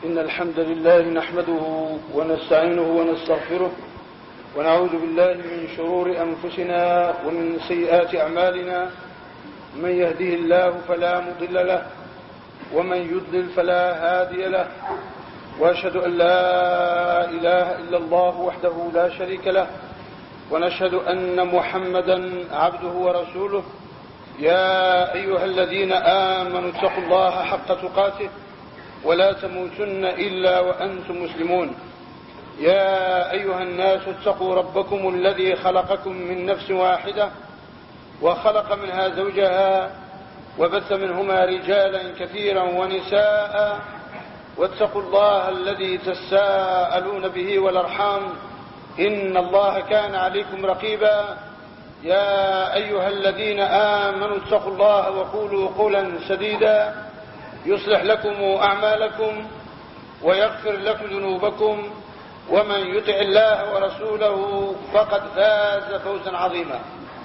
إن الحمد لله نحمده ونستعينه ونستغفره ونعوذ بالله من شرور أنفسنا ومن سيئات أعمالنا. من يهده الله فلا مضل له ومن يضلل فلا هادي له، وأشهد أن لا إله إلا الله وحده لا شريك له، ونشهد أن محمدا عبده ورسوله. يا أيها الذين آمنوا اتقوا الله حق تقاته ولا تموتن إلا وأنتم مسلمون. يا أيها الناس اتقوا ربكم الذي خلقكم من نفس واحدة وخلق منها زوجها وبث منهما رجالا كثيرا ونساء، واتقوا الله الذي تساءلون به والأرحام إن الله كان عليكم رقيبا. يا أيها الذين آمنوا اتقوا الله وقولوا قولا سديدا يصلح لكم أعمالكم ويغفر لكم ذنوبكم، ومن يطع الله ورسوله فقد فاز فوزا عظيما.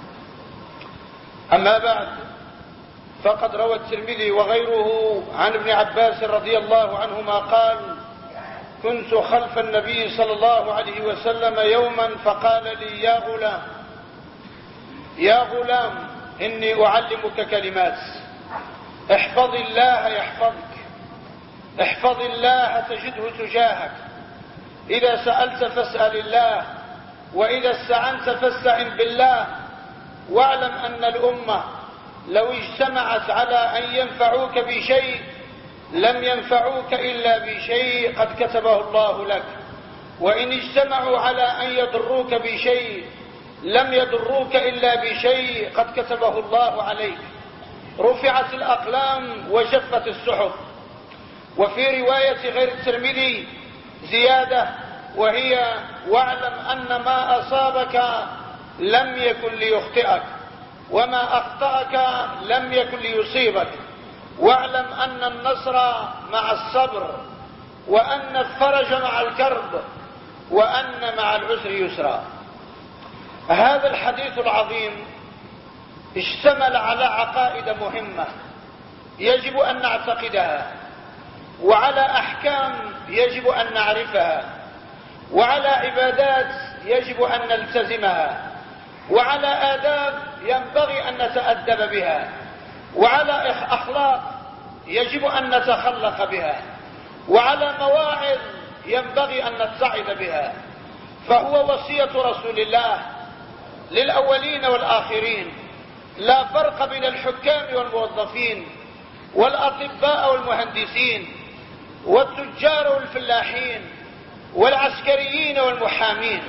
أما بعد، فقد روى الترمذي وغيره عن ابن عباس رضي الله عنهما قال: كنت خلف النبي صلى الله عليه وسلم يوما فقال لي: يا غلام إني أعلمك كلمات، احفظ الله يحفظك، احفظ الله تجده تجاهك، إذا سألت فاسأل الله، وإذا استعنت فاستعن بالله، واعلم أن الأمة لو اجتمعت على أن ينفعوك بشيء لم ينفعوك إلا بشيء قد كتبه الله لك، وإن اجتمعوا على أن يضروك بشيء لم يضروك إلا بشيء قد كتبه الله عليك. رفعت الأقلام وجفت الصحف. وفي رواية غير الترمذي زيادة، وهي: واعلم أن ما أصابك لم يكن ليخطئك، وما أخطأك لم يكن ليصيبك، واعلم أن النصر مع الصبر، وأن الفرج مع الكرب، وأن مع العسر يسرا. هذا الحديث العظيم اشتمل على عقائد مهمة يجب أن نعتقدها، وعلى أحكام يجب أن نعرفها، وعلى عبادات يجب أن نلتزمها، وعلى آداب ينبغي أن نتأدب بها، وعلى أخلاق يجب أن نتخلق بها، وعلى مواعظ ينبغي أن نتعظ بها. فهو وصية رسول الله للأولين والآخرين. لا فرق بين الحكام والموظفين والأطباء والمهندسين والتجار والفلاحين والعسكريين والمحامين،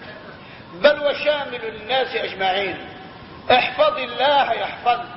بل وشامل للناس أجمعين. احفظ الله يحفظك،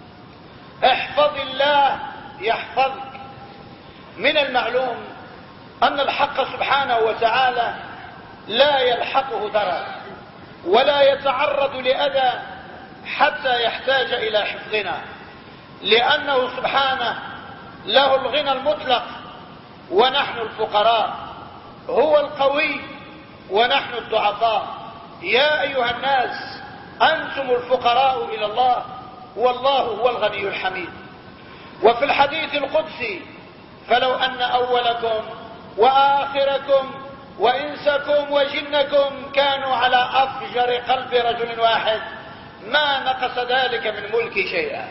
احفظ الله يحفظك. من المعلوم أن الحق سبحانه وتعالى لا يلحقه ضرر ولا يتعرض لأذى حتى يحتاج إلى حفظنا، لأنه سبحانه له الغنى المطلق ونحن الفقراء، هو القوي ونحن الضعفاء. يا أيها الناس أنتم الفقراء إلى الله والله هو الغني الحميد. وفي الحديث القدسي: فلو أن أولكم وآخركم وإنسكم وجنكم كانوا على أفجر قلب رجل واحد ما نقص ذلك من ملكي شيئا،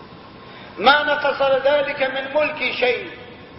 ما نقص ذلك من ملكي شيء.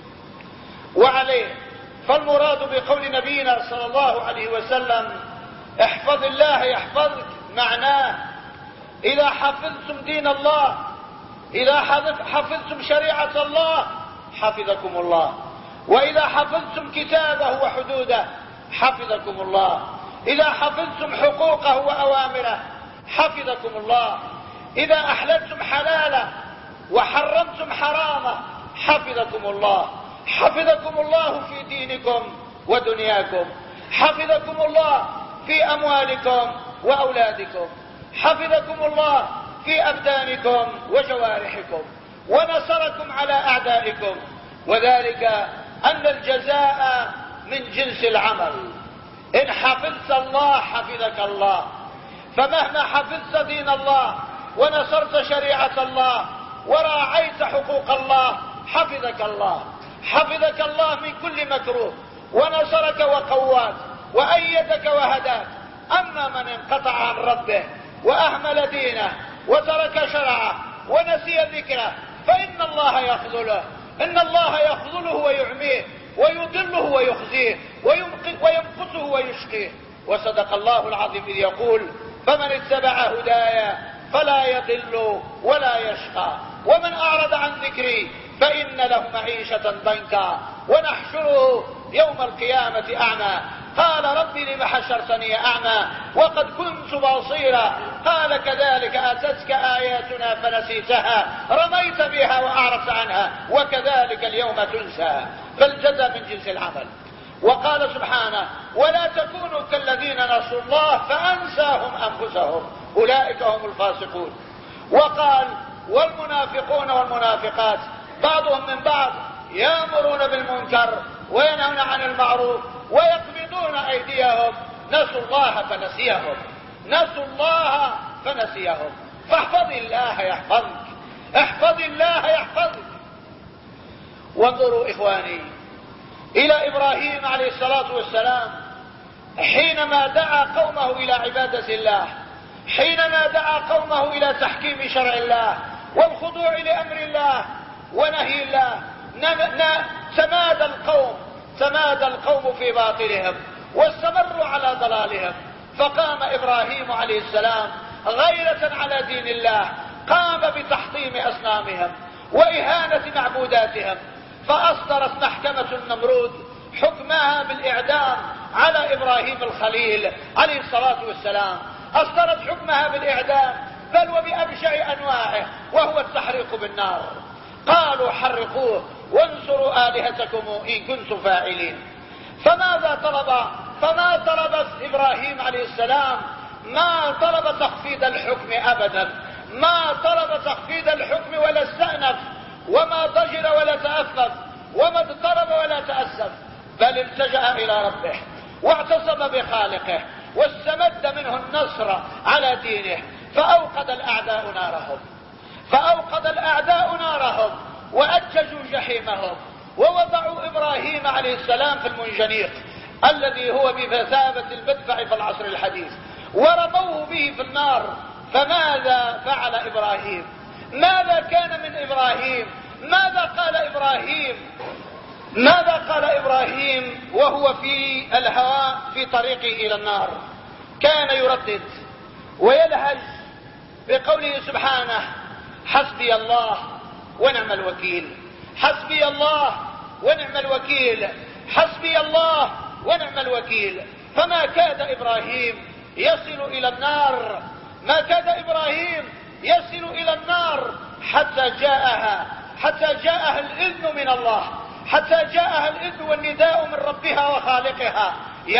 وعليه فالمراد بقول نبينا صلى الله عليه وسلم: احفظ الله يحفظك، معناه إذا حفظتم دين الله، إذا حفظتم شريعة الله حفظكم الله، وإذا حفظتم كتابه وحدوده حفظكم الله، إذا حفظتم حقوقه وأوامره حفظكم الله، إذا أحللتم حلاله وحرمتم حرامه حفظكم الله. حفظكم الله في دينكم ودنياكم، حفظكم الله في أموالكم وأولادكم، حفظكم الله في أبدانكم وجوارحكم، ونصركم على أعدائكم، وذلك أن الجزاء من جنس العمل. إن حفظت الله حفظك الله، فمهما حفظت دين الله ونصرت شريعة الله وراعيت حقوق الله حفظك الله. حفظك الله من كل مكروه، ونصرك وقواك، وأيدك وهداك. أما من انقطع عن ربه وأهمل دينه وترك شرعه ونسي ذكره فإن الله يخذله، إن الله يخذله ويعميه ويضله ويخزيه ويمقته ويشقيه. وصدق الله العظيم إذ يقول: فمن اتبع هدايا فلا يضل ولا يشقى، ومن أعرض عن ذكري فإن له معيشة ضنكا ونحشره يوم القيامة أعمى. قال: ربي لم حشرتني أعمى وقد كنت بصيرا. قال: كذلك أتتك آياتنا فنسيتها، رميت بها وأعرضت عنها، وكذلك اليوم تنسى. فالجزاء من جنس العمل. وقال سبحانه: ولا تكونوا كالذين نسوا الله فأنساهم أنفسهم أولئك هم الفاسقون. وقال: والمنافقون والمنافقات بعضهم من بعض يأمرون بالمنكر وينهون عن المعروف ويقبضون أيديهم، نسوا الله فنسيهم، نسوا الله فنسيهم. فاحفظ الله يحفظك، احفظ الله يحفظك. وانظروا إخواني إلى إبراهيم عليه الصلاة والسلام حينما دعا قومه إلى عبادة الله، حينما دعا قومه إلى تحكيم شرع الله والخضوع لأمر الله ونهي الله، تمادى القوم في باطلهم واستمروا على ضلالهم. فقام إبراهيم عليه السلام غيرة على دين الله، قام بتحطيم أصنامهم وإهانة معبوداتهم، فأصدرت محكمة النمرود حكمها بالإعدام على إبراهيم الخليل عليه الصلاة والسلام، أصدرت حكمها بالإعدام بل وبأبشع أنواعه، وهو التحريق بالنار. قالوا: حرقوه وانصروا آلهتكم إن كنتم فاعلين. فماذا طلب إبراهيم عليه السلام؟ ما طلب تخفيض الحكم أبدا، ما طلب تخفيض الحكم ولا استأنف، وما ضجر ولا تأفف، وما اضطرب ولا تأسف، بل التجأ إلى ربه واعتصم بخالقه واستمد منه النصر على دينه. فأوقد الأعداء نارهم وأججوا جحيمهم، ووضعوا إبراهيم عليه السلام في المنجنيق الذي هو بمثابة المدفع في العصر الحديث، ورموه به في النار. فماذا فعل إبراهيم؟ ماذا كان من إبراهيم؟ ماذا قال إبراهيم وهو في الهواء في طريقه إلى النار؟ كان يردد ويلهج بقوله سبحانه: حسبي الله ونعم الوكيل، حسبي الله ونعم الوكيل، حسبي الله ونعم الوكيل. فما كاد إبراهيم يصل إلى النار، ما كاد إبراهيم يصل إلى النار حتى جاءها الإذن من الله، حتى جاءها الإذن والنداء من ربها وخالقها: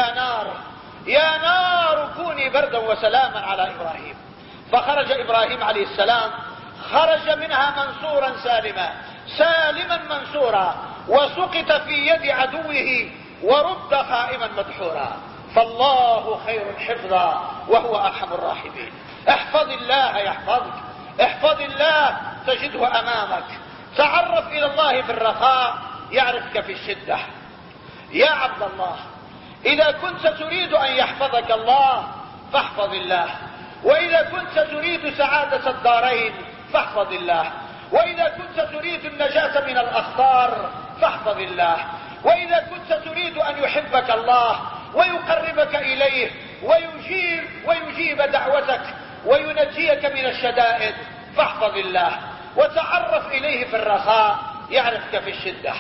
يا نار كوني بردا وسلاما على إبراهيم. فخرج إبراهيم عليه السلام، خرج منها منصورا سالما منصورا، وسقط في يد عدوه ورد خائما مدحورا. فالله خير حفظا وهو أرحم الراحمين. احفظ الله يحفظك، احفظ الله تجده أمامك. تعرف إلى الله في الرخاء يعرفك في الشدة. يا عبد الله، إذا كنت تريد أن يحفظك الله فاحفظ الله، وإذا كنت تريد سعادة الدارين فاحفظ الله، وإذا كنت تريد النجاة من الأخطار فاحفظ الله، وإذا كنت تريد أن يحبك الله ويقربك إليه ويجيب دعوتك وينجيك من الشدائد فاحفظ الله. وتعرف إليه في الرخاء يعرفك في الشدة.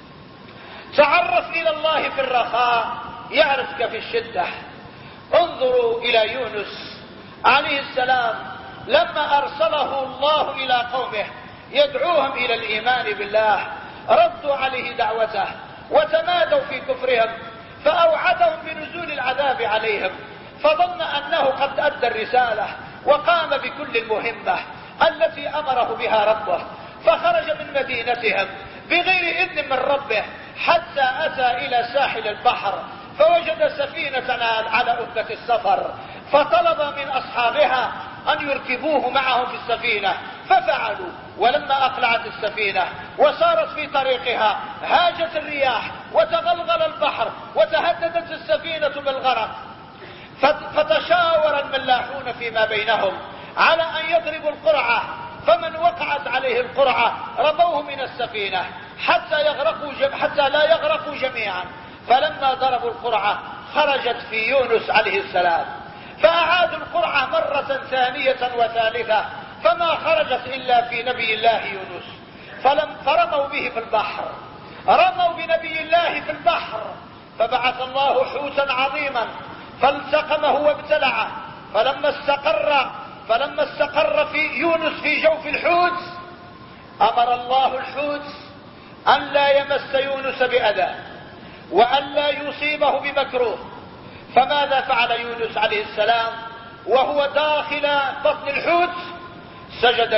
تعرف إلى الله في الرخاء يعرفك في الشدة. انظروا إلى يونس عليه السلام لما أرسله الله إلى قومه يدعوهم إلى الإيمان بالله، ردوا عليه دعوته وتمادوا في كفرهم، فأوعدهم بنزول العذاب عليهم، فظن أنه قد أدى الرسالة وقام بكل المهمة التي أمره بها ربه، فخرج من مدينتهم بغير إذن من ربه حتى أتى إلى ساحل البحر، فوجد سفينة على أبة السفر، فطلب من أصحابها أن يركبوه معهم في السفينة، ففعلوا ولما أقلعت السفينة وصارت في طريقها هاجت الرياح وتغلغل البحر وتهددت السفينة بالغرق، فتشاور الملاحون فيما بينهم على أن يضربوا القرعة، فمن وقعت عليه القرعة رموه من السفينة حتى لا يغرقوا جميعا. فلما ضربوا القرعة خرجت في يونس عليه السلام، فأعادوا القرعة مرة ثانية وثالثة فما خرجت إلا في نبي الله يونس، فرموا به في البحر، رموا بنبي الله في البحر، فبعث الله حوتا عظيما فالتقمه وابتلعه. فلما استقر في يونس في جوف الحوت أمر الله الحوت أن لا يمس يونس بأذى وأن لا يصيبه بمكروه. فماذا فعل يونس عليه السلام وهو داخل بطن الحوت؟ سجد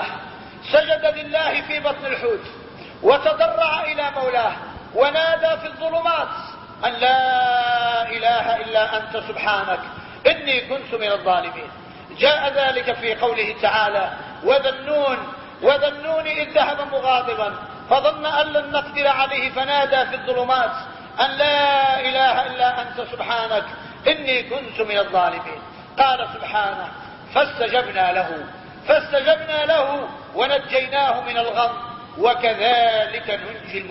لله في بطن الحوت وتضرع إلى مولاه ونادى في الظلمات أن لا إله إلا أنت سبحانك إني كنت من الظالمين. جاء ذلك في قوله تعالى: وذا النون إذ ذهب مغاضبا فظن أن لن نقدر عليه فنادى في الظلمات أن لا إله إلا أنت سبحانك إني كنت من الظالمين. قال سبحانه: فاستجبنا له ونجيناه من الغم وكذلك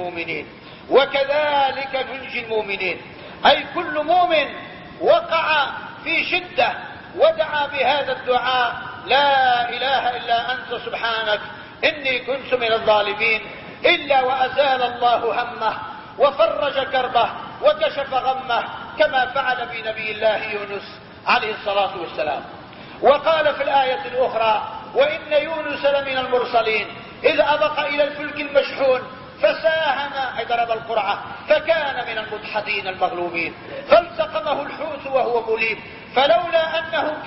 ننجي المؤمنين. أي كل مؤمن وقع في شدة ودعا بهذا الدعاء: لا إله إلا أنت سبحانك إني كنت من الظالمين، إلا وأزال الله همه وفرج كربه وكشف غمه، كما فعل بنبي الله يونس عليه الصلاة والسلام. وقال في الآية الأخرى: وإن يونس لمن المرسلين إذ أبق إلى الفلك المشحون فساهم، أي ضرب القرعة، فكان من المدحضين المغلوبين، فالتقمه الحوت وهو مليم، فلولا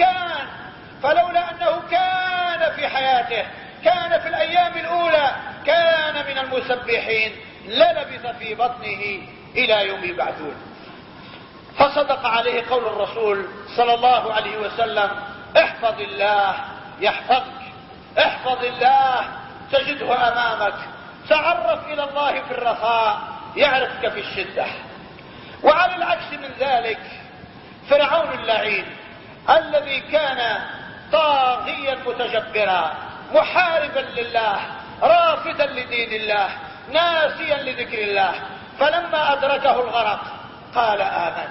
أنه كان في حياته، كان في الأيام الأولى، كان من المسبحين، للبث في بطنه إلى يوم يبعثون. فصدق عليه قول الرسول صلى الله عليه وسلم: احفظ الله يحفظك، احفظ الله تجده أمامك، تعرف إلى الله في الرخاء يعرفك في الشدة. وعلى العكس من ذلك فرعون اللعين الذي كان طاغيا متجبرا محاربا لله رافضا لدين الله ناسيا لذكر الله، فلما أدركه الغرق قال: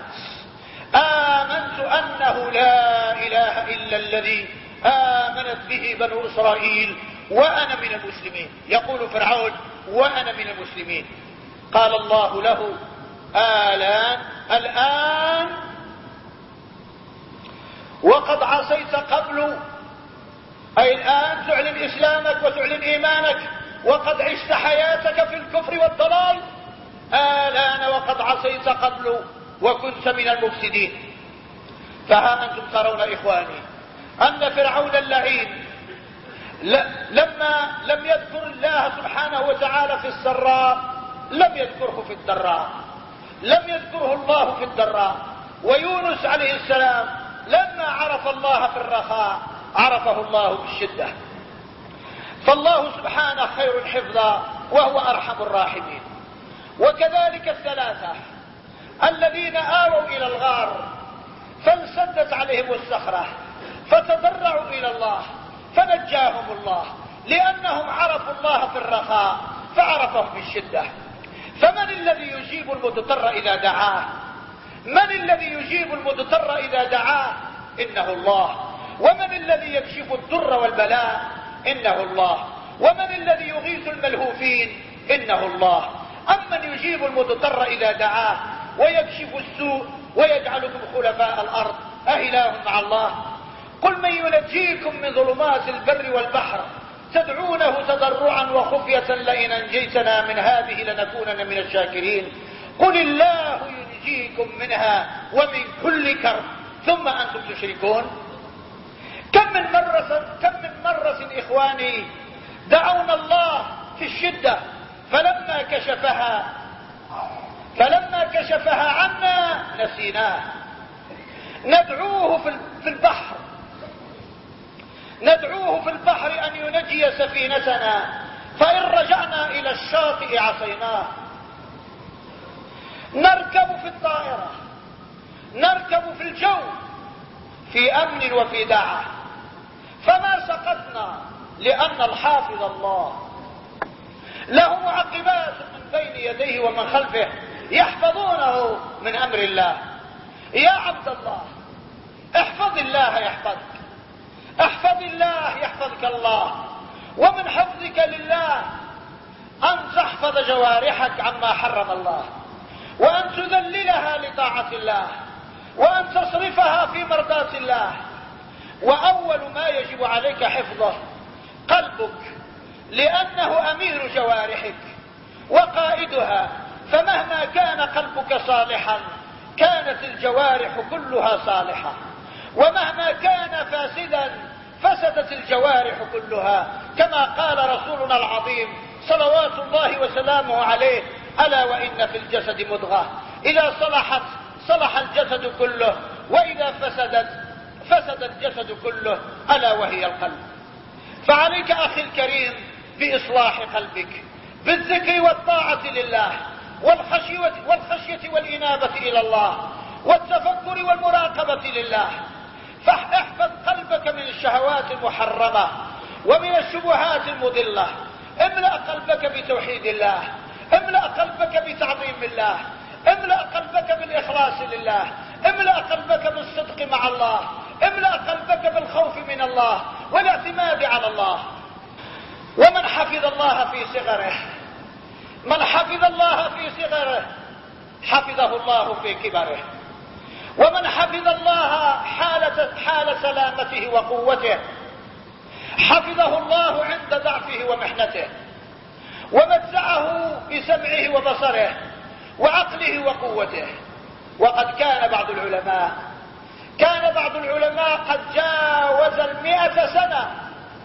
آمنت أنه لا إله إلا الذي آمنت به بنو إسرائيل وأنا من المسلمين. يقول فرعون: وأنا من المسلمين. قال الله له: الآن وقد عصيت قبل، أي الآن تعلن إسلامك وتعلن إيمانك وقد عشت حياتك في الكفر والضلال، الآن وقد عصيت قبل وكنت من المفسدين. فها أنتم ترون إخواني أن فرعون اللعين لما لم يذكر الله سبحانه وتعالى في السراء لم يذكره في الضراء، لم يذكره الله في الضراء. ويونس عليه السلام لما عرف الله في الرخاء عرفه الله في الشدة. فالله سبحانه خير حفظا وهو أرحم الراحمين. وكذلك الثلاثة الذين آووا إلى الغار فانسدت عليهم الصخرة فتضرعوا إلى الله فنجاهم الله، لأنهم عرفوا الله في الرخاء فعرفهم في الشدة. فمن الذي يجيب المضطر إذا دعاه؟ من الذي يجيب المضطر إذا دعاه؟ إنه الله. ومن الذي يكشف الضر والبلاء؟ إنه الله. ومن الذي يغيث الملهوفين؟ إنه الله. أمن يجيب المضطر إذا دعاه ويكشف السوء ويجعلكم خلفاء الأرض أإله مع الله؟ قل من ينجيكم من ظلمات البر والبحر تدعونه تضرعا وخفية لئن أنجيتنا من هذه لنكونن من الشاكرين. قل الله ينجيكم منها ومن كل كرب ثم أنتم تشركون. كم من مرة إخواني دعونا الله في الشدة فلما كشفها عنا نسيناه. ندعوه في البحر، ندعوه في البحر أن ينجي سفينتنا، فإن رجعنا إلى الشاطئ عصيناه. نركب في الطائرة، نركب في الجو في أمن وفي دعة، فما سقطنا لأن الحافظ الله له معقبات من بين يديه ومن خلفه يحفظونه من أمر الله. يا عبد الله، احفظ الله يحفظك، احفظ الله يحفظك الله. ومن حفظك لله أن تحفظ جوارحك عما حرم الله، وأن تذللها لطاعة الله، وأن تصرفها في مرضاة الله. وأول ما يجب عليك حفظه قلبك، لأنه أمير جوارحك وقائدها، فمهما كان قلبك صالحا كانت الجوارح كلها صالحة، ومهما كان فاسدا فسدت الجوارح كلها، كما قال رسولنا العظيم صلوات الله وسلامه عليه: ألا وإن في الجسد مضغة إذا صلحت صلح الجسد كله، وإذا فسدت فسد الجسد كله، ألا وهي القلب. فعليك أخي الكريم بإصلاح قلبك بالذكر والطاعة لله، والخشية والإنابة إلى الله، والتفكر والمراقبة لله. فاحفظ قلبك من الشهوات المحرمة ومن الشبهات المضلة. املأ قلبك بتوحيد الله، املأ قلبك بتعظيم الله، املأ قلبك بالإخلاص لله، املأ قلبك بالصدق مع الله، املأ قلبك بالخوف من الله والاعتماد على الله. ومن حفظ الله في صغره، من حفظ الله في صغره حفظه الله في كبره. ومن حفظ الله حال سلامته وقوته حفظه الله عند ضعفه ومحنته، ومتعه بسمعه وبصره وعقله وقوته. وقد كان بعض العلماء قد جاوز 100 سنة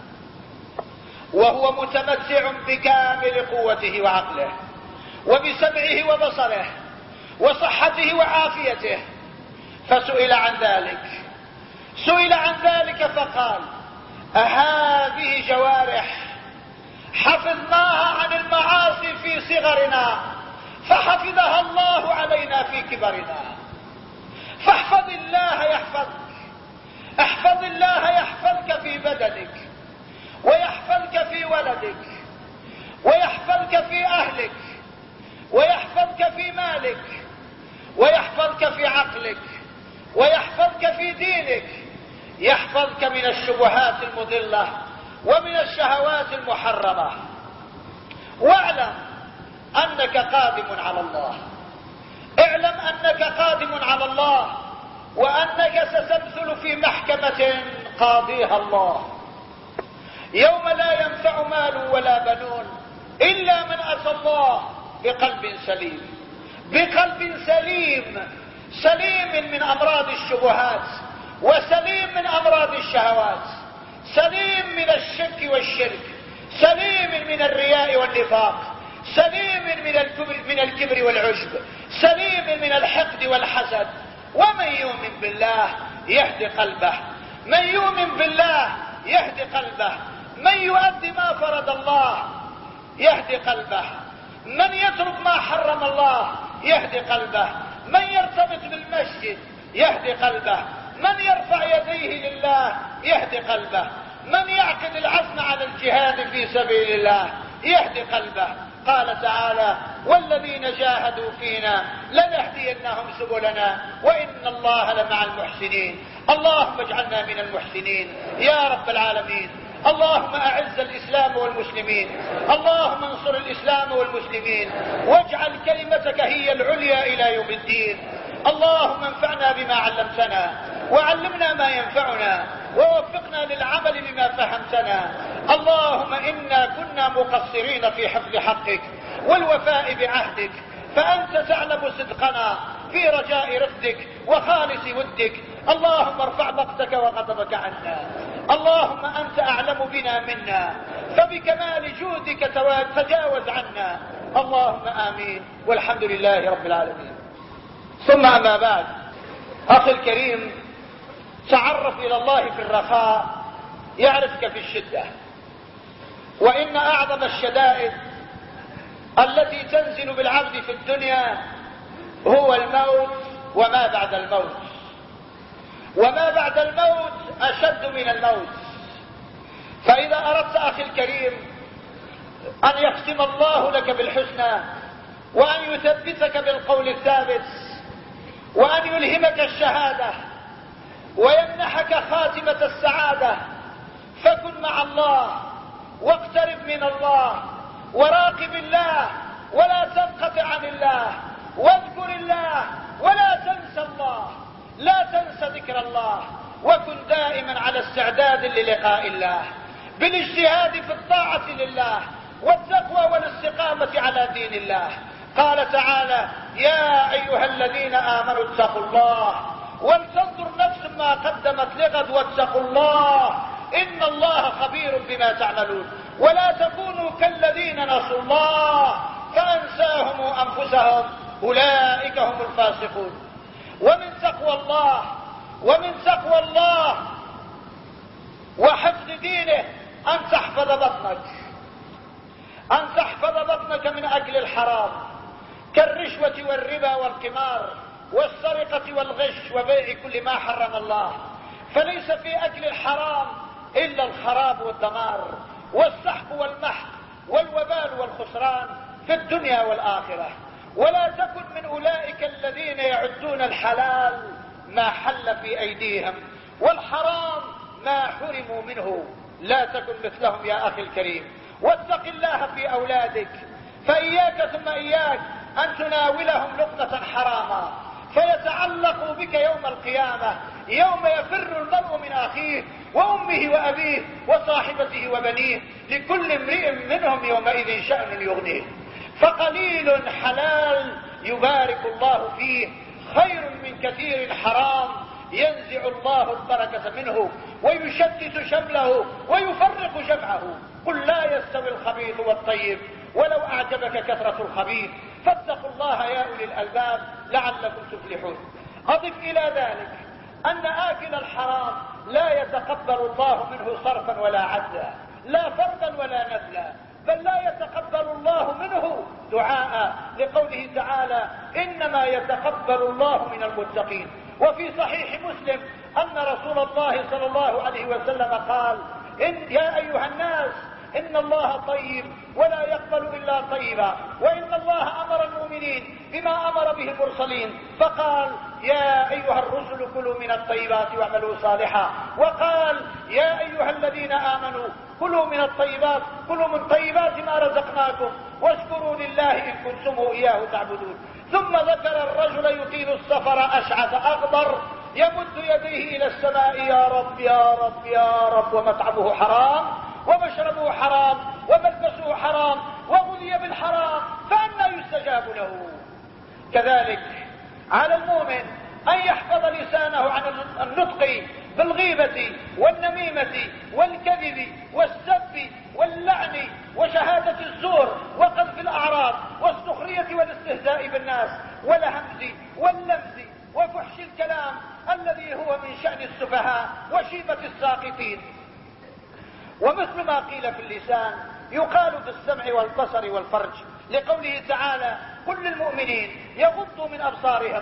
وهو متمتع بكامل قوته وعقله وبسمعه وبصره وصحته وعافيته، فسئل عن ذلك فقال: أهذه جوارح حفظناها عن المعاصي في صغرنا فحفظها الله علينا في كبرنا. فاحفظ الله يحفظك، احفظ الله يحفظك في بدنك، ويحفظك في ولدك، ويحفظك في أهلك، ويحفظك في مالك، ويحفظك في عقلك، ويحفظك في دينك، يحفظك من الشبهات المضلة ومن الشهوات المحرمة. واعلم أنك قادم على الله، اعلم أنك قادم على الله، وأنك ستمثل في محكمة قاضيها الله، يوم لا ينفع مال ولا بنون إلا من أتى الله بقلب سليم من أمراض الشبهات، وسليم من أمراض الشهوات، سليم من الشك والشرك، سليم من الرياء والنفاق، سليم من الكبر والعجب، سليم من الحقد والحسد. ومن يؤمن بالله يهدي قلبه، من يؤمن بالله يهدي قلبه، من يؤدي ما فرض الله يهدي قلبه، من يترك ما حرم الله يهدي قلبه، من يرتبط بالمسجد يهدي قلبه، من يرفع يديه لله يهدي قلبه، من يعقد العزم على الجهاد في سبيل الله يهدي قلبه. قال تعالى: والذين جاهدوا فينا لنهدينهم سبلنا وإن الله لمع المحسنين. اللهم اجعلنا من المحسنين يا رب العالمين. اللهم أعز الإسلام والمسلمين، اللهم انصر الإسلام والمسلمين، واجعل كلمتك هي العليا إلى يوم الدين. اللهم انفعنا بما علمتنا، وعلمنا ما ينفعنا، ووفقنا للعمل بما فهمتنا. اللهم إنا كنا مقصرين في حفظ حقك والوفاء بعهدك، فأنت تعلم صدقنا في رجاء رفدك وخالص ودك. اللهم ارفع بغتك وغضبك عنا، اللهم أنت أعلم بنا منا، فبكمال جودك تجاوز عنا. اللهم آمين، والحمد لله رب العالمين. ثم أما بعد، أخي الكريم، تعرف إلى الله في الرخاء يعرفك في الشدة. وإن أعظم الشدائد التي تنزل بالعبد في الدنيا هو الموت وما بعد الموت، وما بعد الموت أشد من الموت. فإذا أردت أخي الكريم أن يختم الله لك بالحسنى، وأن يثبتك بالقول الثابت، وأن يلهمك الشهادة، ويمنحك خاتمة السعادة، فكن مع الله، واقترب من الله، وراقب الله، ولا تنقطع عن الله، واذكر الله ولا تنسى الله، لا تنسى ذكر الله، وكن دائما على استعداد للقاء الله بالاجتهاد في الطاعة لله والتقوى والاستقامة على دين الله. قال تعالى: يا أيها الذين آمنوا اتقوا الله ولتنظر نفس ما قدمت لغد واتقوا الله إن الله خبير بما تعملون. ولا تكونوا كالذين نسوا الله فأنساهم أنفسهم أولئك هم الفاسقون. ومن تقوى الله وحفظ دينه أن تحفظ بطنك من أكل الحرام كالرشوة والربا والقمار والسرقة والغش وبيع كل ما حرم الله. فليس في أكل الحرام إلا الخراب والدمار والسحق والمحق والوبال والخسران في الدنيا والآخرة. ولا تكن من أولئك الذين يعدون الحلال ما حل في أيديهم والحرام ما حرموا منه. لا تكن مثلهم يا أخي الكريم. واتق الله في أولادك، فإياك ثم إياك أن تناولهم لقمة حراما فيتعلقوا بك يوم القيامة، يوم يفر المرء من أخيه وأمه وأبيه وصاحبته وبنيه، لكل امرئ منهم يومئذ شأن يغنيه. فقليل حلال يبارك الله فيه خير من كثير حرام ينزع الله البركة منه ويشتت شمله ويفرق جمعه. قل لا يستوي الخبيث والطيب ولو أعجبك كثرة الخبيث فاتقوا الله يا أولي الألباب لعلكم تفلحون. أضف إلى ذلك أن آكل الحرام لا يتقبل الله منه صرفا ولا عدلا، لا فردا ولا نذلا، بل لا يتقبل الله منه دعاء، لقوله تعالى: إنما يتقبل الله من المتقين. وفي صحيح مسلم أن رسول الله صلى الله عليه وسلم قال: يا أيها الناس إن الله طيب ولا يقبل إلا طيبا، وإن الله أمر المؤمنين بما أمر به المرسلين فقال: يا أيها الرسل كلوا من الطيبات واعملوا صالحا، وقال: يا أيها الذين آمنوا كلوا من الطيبات، كلوا من طيبات ما رزقناكم واشكروا لله إن كنتم إياه تعبدون. ثم ذكر الرجل يطيل السفر أشعث أغبر يمد يديه إلى السماء: يا رب يا رب يا رب، ومطعمه حرام ومشربه حرام وملبسه حرام وغذي بالحرام، فأنى يستجاب له. كذلك على المؤمن أن يحفظ لسانه عن النطق بالغيبة والنميمة والكذب والسب واللعن وشهادة الزور وقذف الأعراض والسخرية والاستهزاء بالناس والهمز واللمز وفحش الكلام الذي هو من شأن السفهاء وشيبة الساقطين. ومثل ما قيل في اللسان يقال في السمع والبصر والفرج، لقوله تعالى: قل للمؤمنين يغضوا من أبصارهم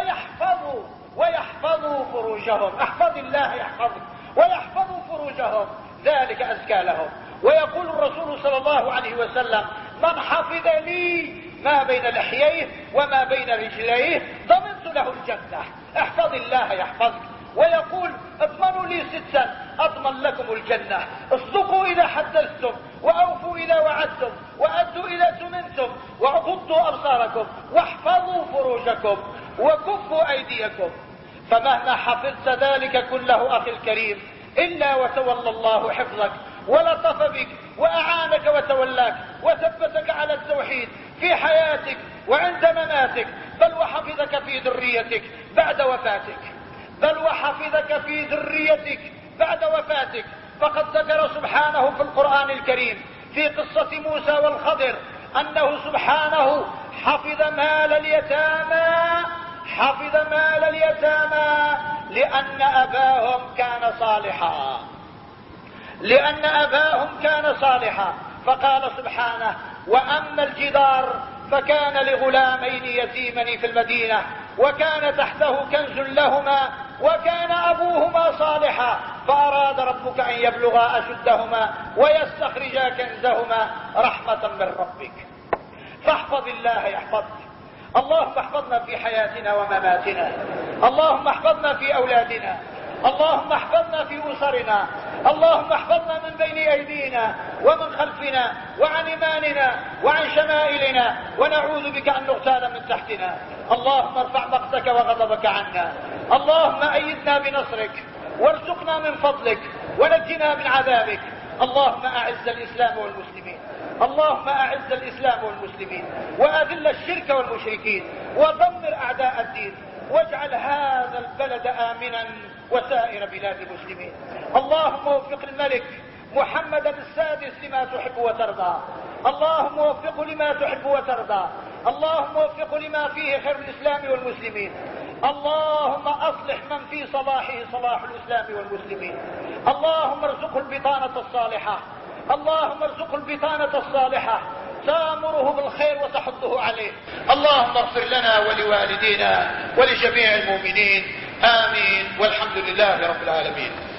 ويحفظوا فروجهم. احفظ الله يحفظك، ويحفظوا فروجهم ذلك أزكى لهم. ويقول الرسول صلى الله عليه وسلم: من حفظ لي ما بين لحييه وما بين رجليه ضمنت له الجنة. احفظ الله يحفظك. ويقول: اضمنوا لي 6 اضمن لكم الجنة: اصدقوا اذا حدثتم، واوفوا اذا وعدتم، وادوا اذا سمنتم، وغضوا ابصاركم، واحفظوا فروجكم، وكفوا ايديكم. فمهما حفظت ذلك كله اخي الكريم الا وتولى الله حفظك ولطف بك واعانك وتولاك وثبتك على التوحيد في حياتك وعند مماتك، بل وحفظك في ذريتك بعد وفاتك. فقد ذكر سبحانه في القرآن الكريم في قصة موسى والخضر أنه سبحانه حفظ مال اليتامى لأن أباهم كان صالحا. لأن أباهم كان صالحا. فقال سبحانه: وأما الجدار فكان لغلامين يتيمين في المدينة وكان تحته كنز لهما وكان أبوهما صالحا فأراد ربك أن يبلغا أشدهما ويستخرجا كنزهما رحمة من ربك. فاحفظ الله يحفظك. اللهم احفظنا في حياتنا ومماتنا، اللهم احفظنا في أولادنا، اللهم احفظنا في أسرنا، اللهم احفظنا من بين أيدينا ومن خلفنا وعن يماننا وعن شمائلنا، ونعوذ بك أن نغتال من تحتنا. اللهم ارفع مقتك وغضبك عنا، اللهم أيدنا بنصرك وارزقنا من فضلك ونجنا من عذابك. اللهم أعز الإسلام والمسلمين، اللهم أعز الإسلام والمسلمين وأذل الشرك والمشركين ودمر أعداء الدين، واجعل هذا البلد آمنا وسائر بلاد المسلمين. اللهم وفق الملك محمد السادس لما تحب وترضى، اللهم وفقه لما تحب وترضى، اللهم وفقه لما فيه خير الإسلام والمسلمين. اللهم أصلح من في صلاحه صلاح الإسلام والمسلمين. اللهم ارزقه البطانة الصالحة، اللهم ارزقه البطانة الصالحة تأمره بالخير وتحضه عليه. اللهم اغفر لنا ولوالدينا ولجميع المؤمنين، آمين، والحمد لله رب العالمين.